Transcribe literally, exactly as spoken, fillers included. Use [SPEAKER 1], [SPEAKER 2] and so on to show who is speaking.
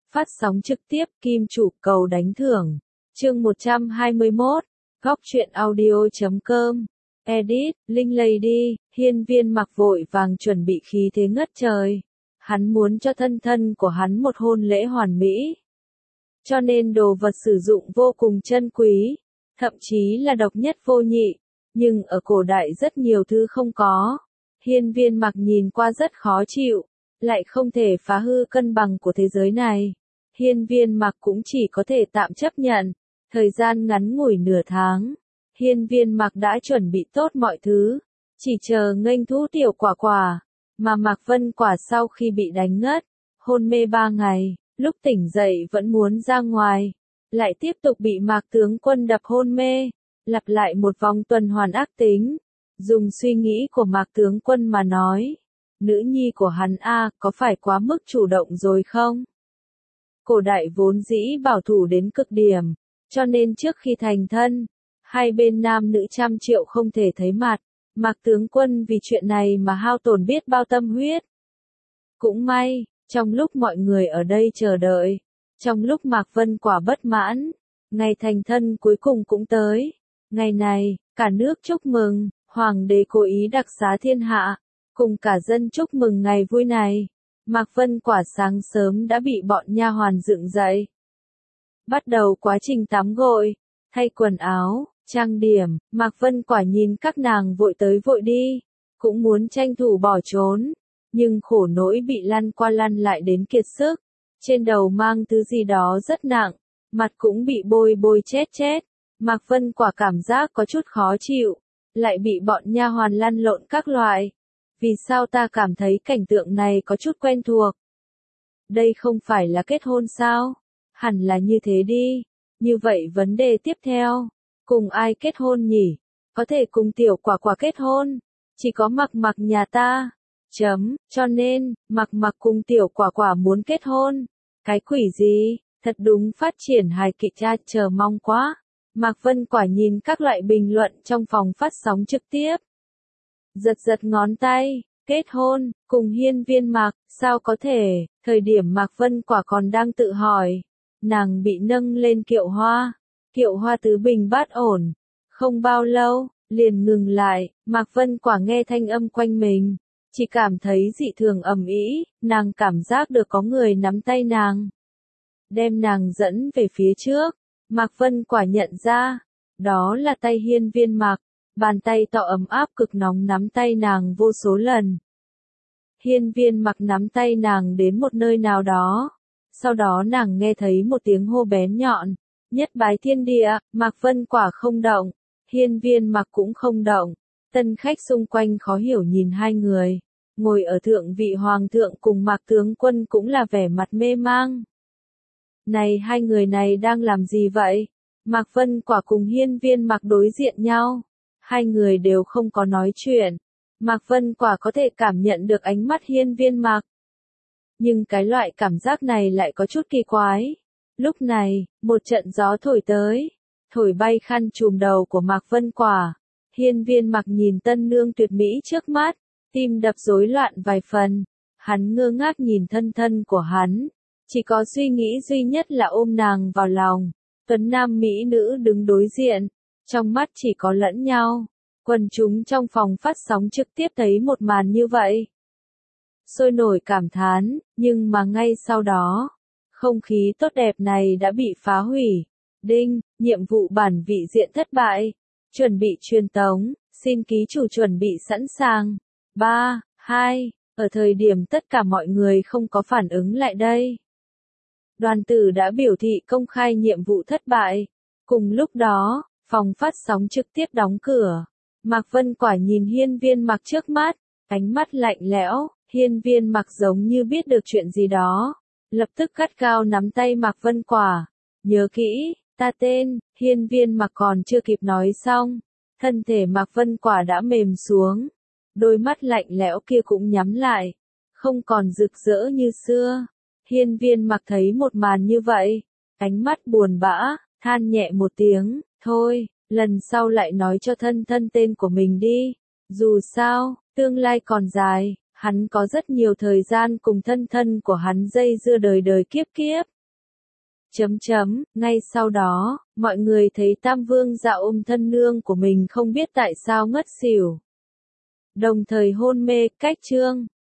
[SPEAKER 1] Phát sóng trực tiếp Kim Chủ cầu đánh thưởng. Chương một trăm hai mươi mốt. Góc truyện audio chấm com. Edit, Linh Lady, Hiên Viên Mặc vội vàng chuẩn bị khí thế ngất trời. Hắn muốn cho thân thân của hắn một hôn lễ hoàn mỹ. Cho nên đồ vật sử dụng vô cùng chân quý, thậm chí là độc nhất vô nhị, nhưng ở cổ đại rất nhiều thứ không có. Hiên Viên Mặc nhìn qua rất khó chịu, lại không thể phá hư cân bằng của thế giới này. Hiên Viên Mặc cũng chỉ có thể tạm chấp nhận. Thời gian ngắn ngủi nửa tháng, Hiên Viên Mặc đã chuẩn bị tốt mọi thứ, chỉ chờ nghênh thú tiểu quả quả, mà Mạc Vân Quả sau khi bị đánh ngất, hôn mê ba ngày, lúc tỉnh dậy vẫn muốn ra ngoài, lại tiếp tục bị Mạc tướng quân đập hôn mê, lặp lại một vòng tuần hoàn ác tính. Dùng suy nghĩ của Mạc tướng quân mà nói, nữ nhi của hắn a có phải quá mức chủ động rồi không? Cổ đại vốn dĩ bảo thủ đến cực điểm, cho nên trước khi thành thân, hai bên nam nữ trăm triệu không thể thấy mặt. Mạc tướng quân vì chuyện này mà hao tổn biết bao tâm huyết. Cũng may, trong lúc mọi người ở đây chờ đợi, trong lúc Mạc Vân Quả bất mãn, ngày thành thân cuối cùng cũng tới. Ngày này, cả nước chúc mừng, hoàng đế cố ý đặc xá thiên hạ, cùng cả dân chúc mừng ngày vui này. Mạc Vân Quả sáng sớm đã bị bọn nha hoàn dựng dậy. Bắt đầu quá trình tắm gội, thay quần áo, trang điểm. Mạc Vân Quả nhìn các nàng vội tới vội đi, cũng muốn tranh thủ bỏ trốn, nhưng khổ nỗi bị lăn qua lăn lại đến kiệt sức. Trên đầu mang thứ gì đó rất nặng, mặt cũng bị bôi bôi chết chết. Mạc Vân Quả cảm giác có chút khó chịu, lại bị bọn nha hoàn lăn lộn các loại. Vì sao ta cảm thấy cảnh tượng này có chút quen thuộc? Đây không phải là kết hôn sao? Hẳn là như thế đi. Như vậy vấn đề tiếp theo, cùng ai kết hôn nhỉ? Có thể cùng tiểu quả quả kết hôn, chỉ có Mặc Mặc nhà ta. Chấm, cho nên, Mặc Mặc cùng tiểu quả quả muốn kết hôn. Cái quỷ gì? Thật đúng phát triển hài kịch cha, chờ mong quá. Mạc Vân Quả nhìn các loại bình luận trong phòng phát sóng trực tiếp. Giật giật ngón tay, kết hôn, cùng Hiên Viên Mặc, sao có thể? Thời điểm Mạc Vân Quả còn đang tự hỏi, nàng bị nâng lên kiệu hoa, kiệu hoa tứ bình bát ổn, không bao lâu, liền ngừng lại. Mạc Vân Quả nghe thanh âm quanh mình, chỉ cảm thấy dị thường ầm ĩ, nàng cảm giác được có người nắm tay nàng, đem nàng dẫn về phía trước. Mạc Vân Quả nhận ra, đó là tay Hiên Viên Mặc, bàn tay to ấm áp cực nóng nắm tay nàng vô số lần. Hiên Viên Mặc nắm tay nàng đến một nơi nào đó, sau đó nàng nghe thấy một tiếng hô bén nhọn, nhất bái thiên địa. Mạc Vân Quả không động, Hiên Viên Mặc cũng không động, tân khách xung quanh khó hiểu nhìn hai người, ngồi ở thượng vị hoàng thượng cùng Mạc tướng quân cũng là vẻ mặt mê mang. Này hai người này đang làm gì vậy? Mạc Vân Quả cùng Hiên Viên Mặc đối diện nhau, hai người đều không có nói chuyện. Mạc Vân Quả có thể cảm nhận được ánh mắt Hiên Viên Mặc, nhưng cái loại cảm giác này lại có chút kỳ quái. Lúc này, một trận gió thổi tới, thổi bay khăn trùm đầu của Mạc Vân Quả. Hiên Viên Mặc nhìn tân nương tuyệt mỹ trước mắt, tim đập rối loạn vài phần. Hắn ngơ ngác nhìn thân thân của hắn, chỉ có suy nghĩ duy nhất là ôm nàng vào lòng. Tuấn nam mỹ nữ đứng đối diện, trong mắt chỉ có lẫn nhau. Quần chúng trong phòng phát sóng trực tiếp thấy một màn như vậy, sôi nổi cảm thán, nhưng mà ngay sau đó, không khí tốt đẹp này đã bị phá hủy. Đinh, nhiệm vụ bản vị diện thất bại. Chuẩn bị truyền tống, xin ký chủ chuẩn bị sẵn sàng. ba, hai, ở thời điểm tất cả mọi người không có phản ứng lại đây, đoàn tử đã biểu thị công khai nhiệm vụ thất bại. Cùng lúc đó, phòng phát sóng trực tiếp đóng cửa. Mạc Vân Quả nhìn Hiên Viên Mặc trước mắt, ánh mắt lạnh lẽo. Hiên Viên Mặc giống như biết được chuyện gì đó, lập tức gắt gao nắm tay Mạc Vân Quả. Nhớ kỹ, ta tên. Hiên Viên Mặc còn chưa kịp nói xong, thân thể Mạc Vân Quả đã mềm xuống, đôi mắt lạnh lẽo kia cũng nhắm lại, không còn rực rỡ như xưa. Hiên Viên Mặc thấy một màn như vậy, ánh mắt buồn bã, than nhẹ một tiếng, thôi, lần sau lại nói cho thân thân tên của mình đi. Dù sao, tương lai còn dài, hắn có rất nhiều thời gian cùng thân thân của hắn dây dưa đời đời kiếp kiếp. Chấm chấm, ngay sau đó, mọi người thấy Tam Vương Dạ ôm thân nương của mình không biết tại sao ngất xỉu. Đồng thời hôn mê, cách chương.